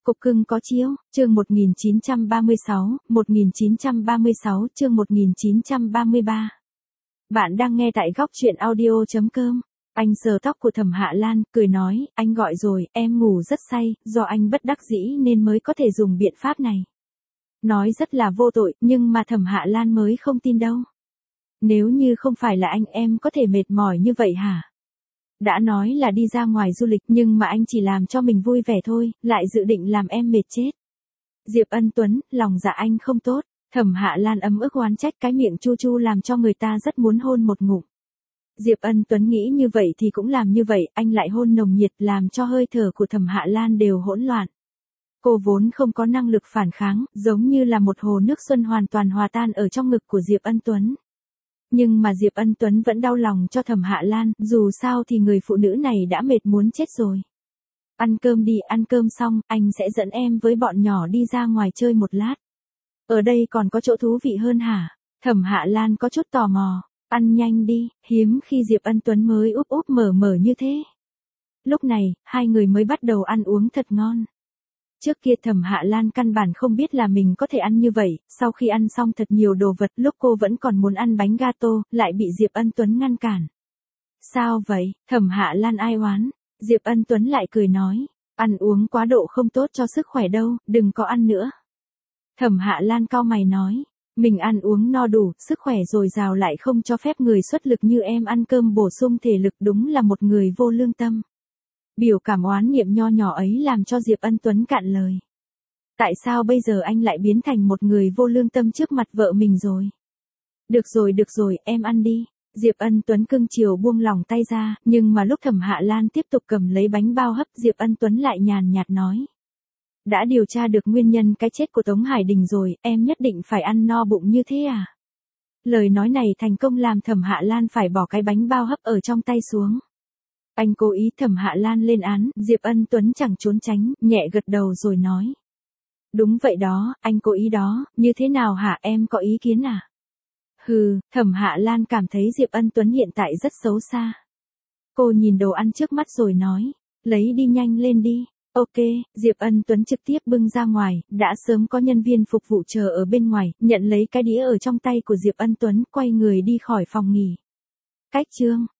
Cục cưng có chiếu, chương 1936, chương 1933. Bạn đang nghe tại góc truyện audio.com. Anh sờ tóc của Thẩm Hạ Lan, cười nói, anh gọi rồi, em ngủ rất say, do anh bất đắc dĩ nên mới có thể dùng biện pháp này. Nói rất là vô tội, nhưng mà Thẩm Hạ Lan mới không tin đâu. Nếu như không phải là anh em có thể mệt mỏi như vậy hả? Đã nói là đi ra ngoài du lịch nhưng mà anh chỉ làm cho mình vui vẻ thôi, lại dự định làm em mệt chết. Diệp Ân Tuấn, lòng dạ anh không tốt. Thẩm Hạ Lan ấm ức oán trách, cái miệng chu chu làm cho người ta rất muốn hôn một ngụm. Diệp Ân Tuấn nghĩ như vậy thì cũng làm như vậy, anh lại hôn nồng nhiệt làm cho hơi thở của Thẩm Hạ Lan đều hỗn loạn. Cô vốn không có năng lực phản kháng, giống như là một hồ nước xuân hoàn toàn hòa tan ở trong ngực của Diệp Ân Tuấn. Nhưng mà Diệp Ân Tuấn vẫn đau lòng cho Thẩm Hạ Lan, dù sao thì người phụ nữ này đã mệt muốn chết rồi. Ăn cơm đi, ăn cơm xong, anh sẽ dẫn em với bọn nhỏ đi ra ngoài chơi một lát. Ở đây còn có chỗ thú vị hơn hả? Thẩm Hạ Lan có chút tò mò. Ăn nhanh đi, hiếm khi Diệp Ân Tuấn mới úp úp mở mở như thế. Lúc này, hai người mới bắt đầu ăn uống thật ngon. Trước kia Thẩm Hạ Lan căn bản không biết là mình có thể ăn như vậy, sau khi ăn xong thật nhiều đồ vật, lúc cô vẫn còn muốn ăn bánh gato, lại bị Diệp Ân Tuấn ngăn cản. Sao vậy? Thẩm Hạ Lan ai oán? Diệp Ân Tuấn lại cười nói, ăn uống quá độ không tốt cho sức khỏe đâu, đừng có ăn nữa. Thẩm Hạ Lan cau mày nói, mình ăn uống no đủ, sức khỏe dồi dào lại không cho phép người xuất lực như em ăn cơm bổ sung thể lực, đúng là một người vô lương tâm. Biểu cảm oán niệm nho nhỏ ấy làm cho Diệp Ân Tuấn cạn lời. Tại sao bây giờ anh lại biến thành một người vô lương tâm trước mặt vợ mình rồi? Được rồi, em ăn đi. Diệp Ân Tuấn cưng chiều buông lỏng tay ra, nhưng mà lúc Thẩm Hạ Lan tiếp tục cầm lấy bánh bao hấp, Diệp Ân Tuấn lại nhàn nhạt nói. Đã điều tra được nguyên nhân cái chết của Tống Hải Đình rồi, em nhất định phải ăn no bụng như thế à? Lời nói này thành công làm Thẩm Hạ Lan phải bỏ cái bánh bao hấp ở trong tay xuống. Anh cố ý. Thẩm Hạ Lan lên án, Diệp Ân Tuấn chẳng trốn tránh, nhẹ gật đầu rồi nói. Đúng vậy đó, anh cố ý đó, như thế nào hả, em có ý kiến à? Hừ, Thẩm Hạ Lan cảm thấy Diệp Ân Tuấn hiện tại rất xấu xa. Cô nhìn đồ ăn trước mắt rồi nói, lấy đi, nhanh lên đi. Ok, Diệp Ân Tuấn trực tiếp bưng ra ngoài, đã sớm có nhân viên phục vụ chờ ở bên ngoài, nhận lấy cái đĩa ở trong tay của Diệp Ân Tuấn, quay người đi khỏi phòng nghỉ. Cách chương